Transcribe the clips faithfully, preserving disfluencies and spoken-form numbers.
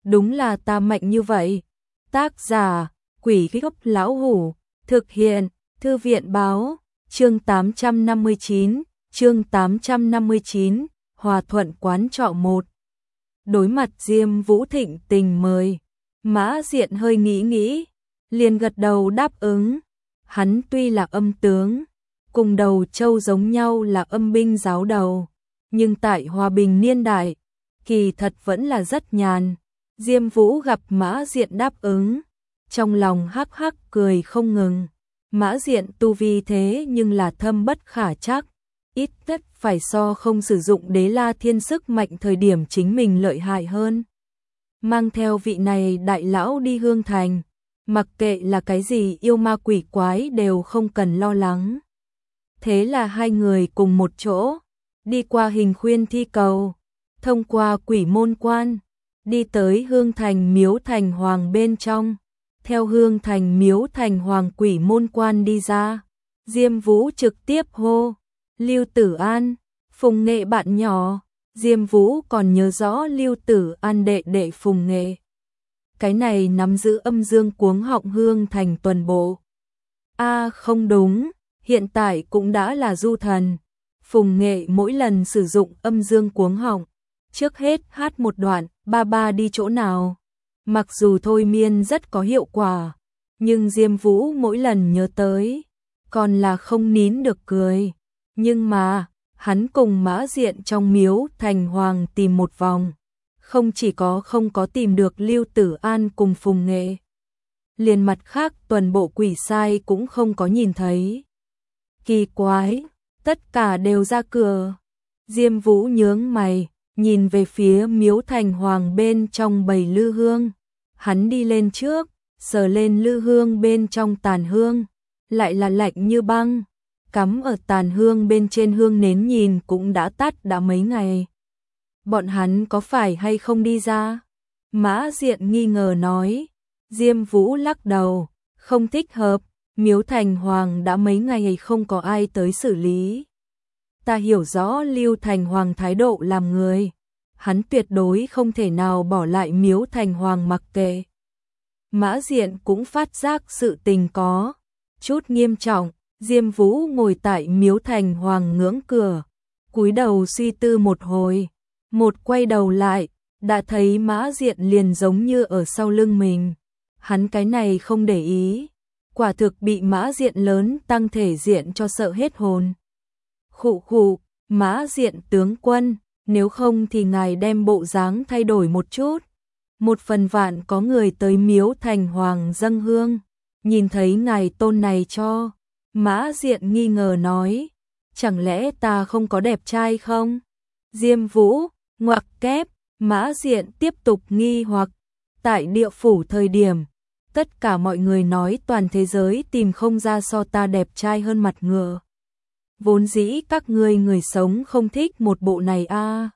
đúng là ta mạnh như vậy. Tác giả, Quỷ Gốc Lão Hủ, thực hiện, Thư viện báo, chương tám trăm năm mươi chín, chương tám trăm năm mươi chín, Hòa Thuận quán trọ một. Đối mặt Diêm Vũ thịnh tình mời, Mã Diện hơi nghĩ nghĩ, liền gật đầu đáp ứng. Hắn tuy là âm tướng, cùng Đầu Châu giống nhau là âm binh giáo đầu, nhưng tại hòa bình niên đại, kỳ thật vẫn là rất nhàn. Diêm Vũ gặp Mã Diện đáp ứng, trong lòng hắc hắc cười không ngừng. Mã Diện tu vi thế nhưng là thâm bất khả trắc, ít nhất phải so không sử dụng Đế La Thiên sức mạnh thời điểm chính mình lợi hại hơn. Mang theo vị này đại lão đi Hương Thành, mặc kệ là cái gì yêu ma quỷ quái đều không cần lo lắng. Thế là hai người cùng một chỗ, đi qua Hình Khuyên Thi Cầu, thông qua Quỷ Môn Quan, đi tới Hương Thành Miếu Thành Hoàng bên trong. Theo Hương Thành Miếu Thành Hoàng Quỷ Môn Quan đi ra, Diêm Vũ trực tiếp hô, Lưu Tử An, Phùng Nghệ bạn nhỏ. Diêm Vũ còn nhớ rõ Lưu Tử An đệ đệ Phùng Nghệ. Cái này nắm giữ âm dương cuống họng Hương Thành tuần bộ. A à, không đúng, hiện tại cũng đã là du thần. Phùng Nghệ mỗi lần sử dụng âm dương cuống họng, trước hết hát một đoạn, ba ba đi chỗ nào. Mặc dù thôi miên rất có hiệu quả, nhưng Diêm Vũ mỗi lần nhớ tới, còn là không nín được cười. Nhưng mà, hắn cùng Mã Diện trong Miếu Thành Hoàng tìm một vòng, không chỉ có không có tìm được Lưu Tử An cùng Phùng Nghệ, liền mặt khác tuần bộ quỷ sai cũng không có nhìn thấy. Kỳ quái, tất cả đều ra cửa. Diêm Vũ nhướng mày, nhìn về phía Miếu Thành Hoàng bên trong bầy lư hương. Hắn đi lên trước, sờ lên lư hương bên trong tàn hương, lại là lạnh như băng. Cắm ở tàn hương bên trên hương nến nhìn cũng đã tắt đã mấy ngày. Bọn hắn có phải hay không đi ra? Mã Diện nghi ngờ nói. Diêm Vũ lắc đầu, không thích hợp, Miếu Thành Hoàng đã mấy ngày không có ai tới xử lý. Ta hiểu rõ Lưu Thành Hoàng thái độ làm người, hắn tuyệt đối không thể nào bỏ lại Miếu Thành Hoàng mặc kệ. Mã Diện cũng phát giác sự tình có chút nghiêm trọng. Diêm Vũ ngồi tại Miếu Thành Hoàng ngưỡng cửa, cúi đầu suy tư một hồi, một quay đầu lại, đã thấy Mã Diện liền giống như ở sau lưng mình. Hắn cái này không để ý, quả thực bị Mã Diện lớn tăng thể diện cho sợ hết hồn. Khụ khụ, Mã Diện tướng quân, nếu không thì ngài đem bộ dáng thay đổi một chút. Một phần vạn có người tới Miếu Thành Hoàng dâng hương, nhìn thấy ngài tôn này cho. Mã Diện nghi ngờ nói, chẳng lẽ ta không có đẹp trai không? Diêm Vũ, ngoặc kép, Mã Diện tiếp tục nghi hoặc, tại địa phủ thời điểm, tất cả mọi người nói toàn thế giới tìm không ra so ta đẹp trai hơn mặt ngựa. Vốn dĩ các ngươi người sống không thích một bộ này a. À.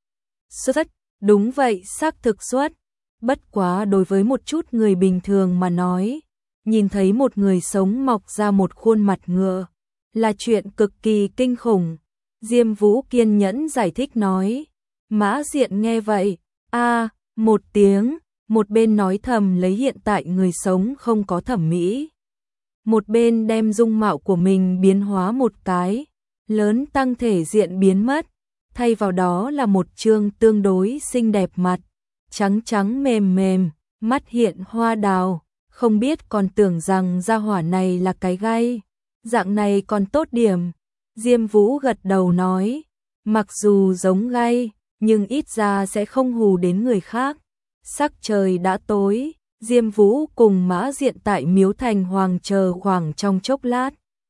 Xuất, đúng vậy, xác thực xuất. Bất quá đối với một chút người bình thường mà nói, nhìn thấy một người sống mọc ra một khuôn mặt ngựa là chuyện cực kỳ kinh khủng. Diêm Vũ kiên nhẫn giải thích nói. Mã Diện nghe vậy, a à, một tiếng, một bên nói thầm lấy hiện tại người sống không có thẩm mỹ, một bên đem dung mạo của mình biến hóa một cái, lớn tăng thể diện biến mất, thay vào đó là một trương tương đối xinh đẹp mặt, trắng trắng mềm mềm, mắt hiện hoa đào. Không biết còn tưởng rằng gia hỏa này là cái gai, dạng này còn tốt điểm. Diêm Vũ gật đầu nói, mặc dù giống gai, nhưng ít ra sẽ không hù đến người khác. Sắc trời đã tối, Diêm Vũ cùng Mã Diện tại Miếu Thành Hoàng chờ khoảng trong chốc lát.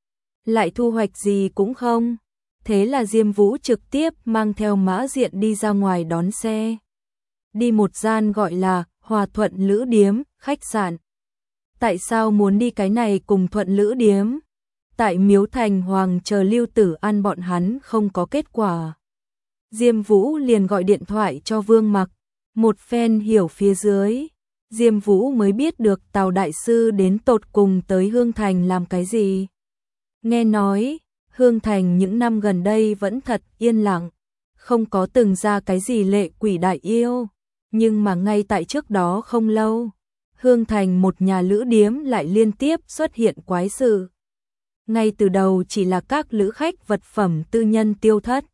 Lại thu hoạch gì cũng không, thế là Diêm Vũ trực tiếp mang theo Mã Diện đi ra ngoài đón xe. Đi một gian gọi là Hòa Thuận Lữ Điếm, khách sạn. Tại sao muốn đi cái này cùng Thuận Lữ Điếm? Tại Miếu Thành Hoàng chờ Lưu Tử An bọn hắn không có kết quả. Diêm Vũ liền gọi điện thoại cho Vương Mặc, một phen hiểu phía dưới. Diêm Vũ mới biết được Tào Đại Sư đến tột cùng tới Hương Thành làm cái gì. Nghe nói, Hương Thành những năm gần đây vẫn thật yên lặng, không có từng ra cái gì lệ quỷ đại yêu. Nhưng mà ngay tại trước đó không lâu, Hương Thành một nhà lữ điếm lại liên tiếp xuất hiện quái sự. Ngay từ đầu chỉ là các lữ khách vật phẩm tư nhân tiêu thất,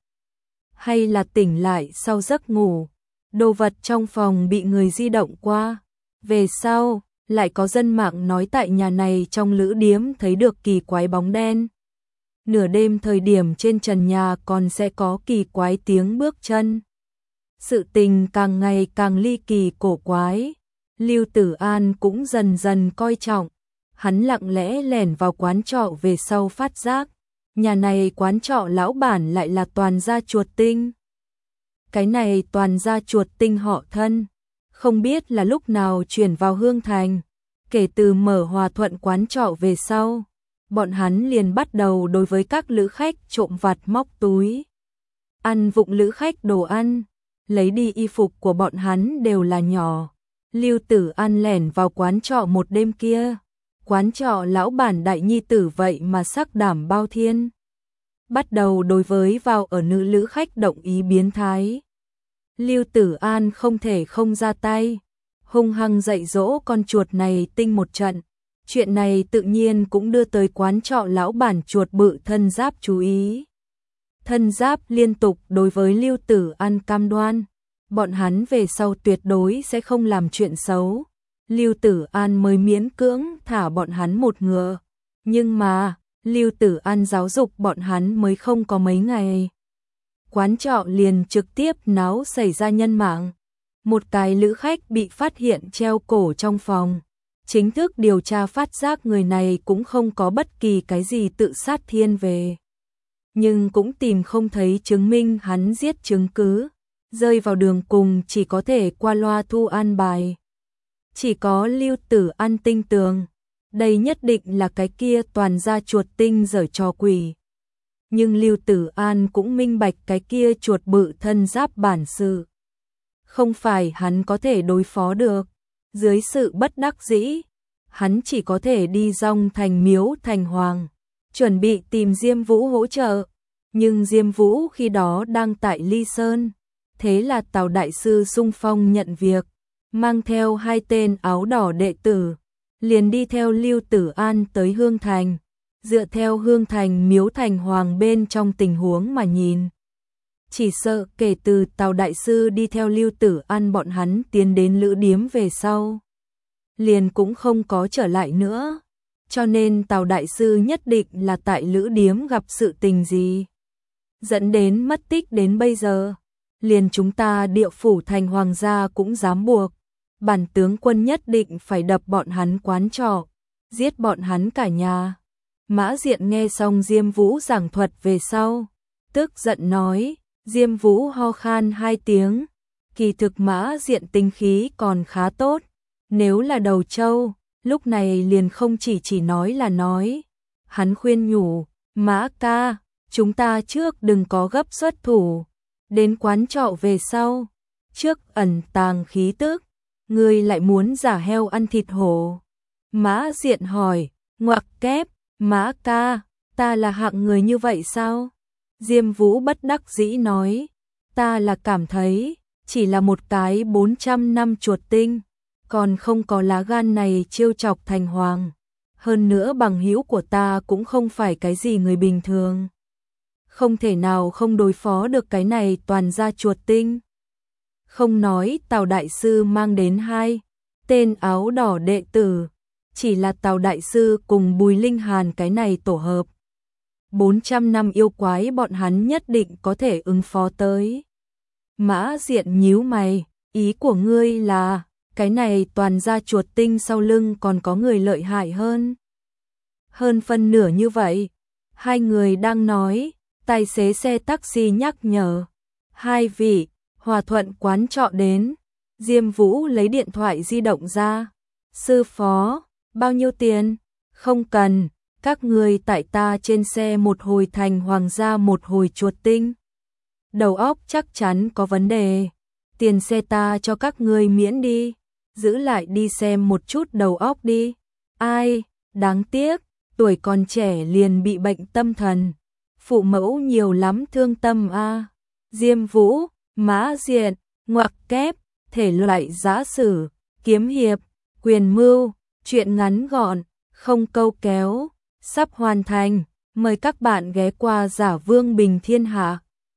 hay là tỉnh lại sau giấc ngủ, đồ vật trong phòng bị người di động qua. Về sau, lại có dân mạng nói tại nhà này trong lữ điếm thấy được kỳ quái bóng đen. Nửa đêm thời điểm trên trần nhà còn sẽ có kỳ quái tiếng bước chân. Sự tình càng ngày càng ly kỳ cổ quái. Lưu Tử An cũng dần dần coi trọng. Hắn lặng lẽ lẻn vào quán trọ về sau phát giác. Nhà này quán trọ lão bản lại là Toàn gia chuột tinh. Cái này Toàn gia chuột tinh họ thân. Không biết là lúc nào chuyển vào Hương Thành. Kể từ mở Hòa Thuận quán trọ về sau, bọn hắn liền bắt đầu đối với các lữ khách trộm vặt móc túi. Ăn vụng lữ khách đồ ăn, lấy đi y phục của bọn hắn đều là nhỏ. Lưu Tử An lẻn vào quán trọ một đêm kia. Quán trọ lão bản đại nhi tử vậy mà sắc đảm bao thiên. Bắt đầu đối với vào ở nữ lữ khách động ý biến thái. Lưu Tử An không thể không ra tay, hung hăng dạy dỗ con chuột này tinh một trận. Chuyện này tự nhiên cũng đưa tới quán trọ lão bản chuột bự Thân Giáp chú ý. Thân Giáp liên tục đối với Lưu Tử An cam đoan, bọn hắn về sau tuyệt đối sẽ không làm chuyện xấu. Lưu Tử An mới miễn cưỡng thả bọn hắn một ngựa. Nhưng mà, Lưu Tử An giáo dục bọn hắn mới không có mấy ngày. Quán trọ liền trực tiếp náo xảy ra nhân mạng. Một cái lữ khách bị phát hiện treo cổ trong phòng. Chính thức điều tra phát giác người này cũng không có bất kỳ cái gì tự sát thiên về. Nhưng cũng tìm không thấy chứng minh hắn giết chứng cứ. Rơi vào đường cùng chỉ có thể qua loa thu an bài. Chỉ có Lưu Tử An tinh tường. Đây nhất định là cái kia Toàn gia chuột tinh giở trò quỷ. Nhưng Lưu Tử An cũng minh bạch cái kia chuột bự Thân Giáp bản sự. Không phải hắn có thể đối phó được. Dưới sự bất đắc dĩ, hắn chỉ có thể đi dong thành Miếu Thành Hoàng, chuẩn bị tìm Diêm Vũ hỗ trợ. Nhưng Diêm Vũ khi đó đang tại Ly Sơn. Thế là Tào Đại Sư xung phong nhận việc, mang theo hai tên áo đỏ đệ tử, liền đi theo Lưu Tử An tới Hương Thành. Dựa theo Hương Thành Miếu Thành Hoàng bên trong tình huống mà nhìn, chỉ sợ kể từ Tào Đại Sư đi theo Lưu Tử An bọn hắn tiến đến lữ điếm về sau, liền cũng không có trở lại nữa. Cho nên Tào Đại Sư nhất định là tại lữ điếm gặp sự tình gì, dẫn đến mất tích đến bây giờ. Liền chúng ta Địa phủ Thành Hoàng gia cũng dám buộc, bản tướng quân nhất định phải đập bọn hắn quán trọ, giết bọn hắn cả nhà. Mã Diện nghe xong Diêm Vũ giảng thuật về sau, tức giận nói. Diêm Vũ ho khan hai tiếng, kỳ thực Mã Diện tính khí còn khá tốt. Nếu là đầu trâu, lúc này liền không chỉ chỉ nói là nói. Hắn khuyên nhủ, Mã ca, chúng ta trước đừng có gấp xuất thủ. Đến quán trọ về sau, trước ẩn tàng khí tức, ngươi lại muốn giả heo ăn thịt hổ. Mã Diện hỏi, ngoặc kép, Mã ca, ta là hạng người như vậy sao? Diêm Vũ bất đắc dĩ nói, ta là cảm thấy, chỉ là một cái bốn trăm năm chuột tinh, còn không có lá gan này trêu chọc Thành Hoàng. Hơn nữa bằng hữu của ta cũng không phải cái gì người bình thường. Không thể nào không đối phó được cái này Toàn gia chuột tinh. Không nói Tào Đại Sư mang đến hai tên áo đỏ đệ tử, chỉ là Tào Đại Sư cùng Bùi Linh Hàn cái này tổ hợp. bốn trăm năm yêu quái bọn hắn nhất định có thể ứng phó tới. Mã Diện nhíu mày, ý của ngươi là, cái này Toàn gia chuột tinh sau lưng còn có người lợi hại hơn. Hơn phân nửa như vậy, hai người đang nói, tài xế xe taxi nhắc nhở. Hai vị, Hòa Thuận quán trọ đến. Diêm Vũ lấy điện thoại di động ra. Sư phó, bao nhiêu tiền? Không cần, các người tại ta trên xe một hồi Thành Hoàng gia một hồi chuột tinh. Đầu óc chắc chắn có vấn đề. Tiền xe ta cho các người miễn đi. Giữ lại đi xem một chút đầu óc đi. Ai, đáng tiếc, tuổi còn trẻ liền bị bệnh tâm thần. Phụ mẫu nhiều lắm thương tâm a. À. Diêm Vũ, Mã Diện, ngoặc kép, thể loại giã sử, kiếm hiệp, quyền mưu, truyện ngắn gọn, không câu kéo, sắp hoàn thành. Mời các bạn ghé qua Giả Vương Bình Thiên Hạ.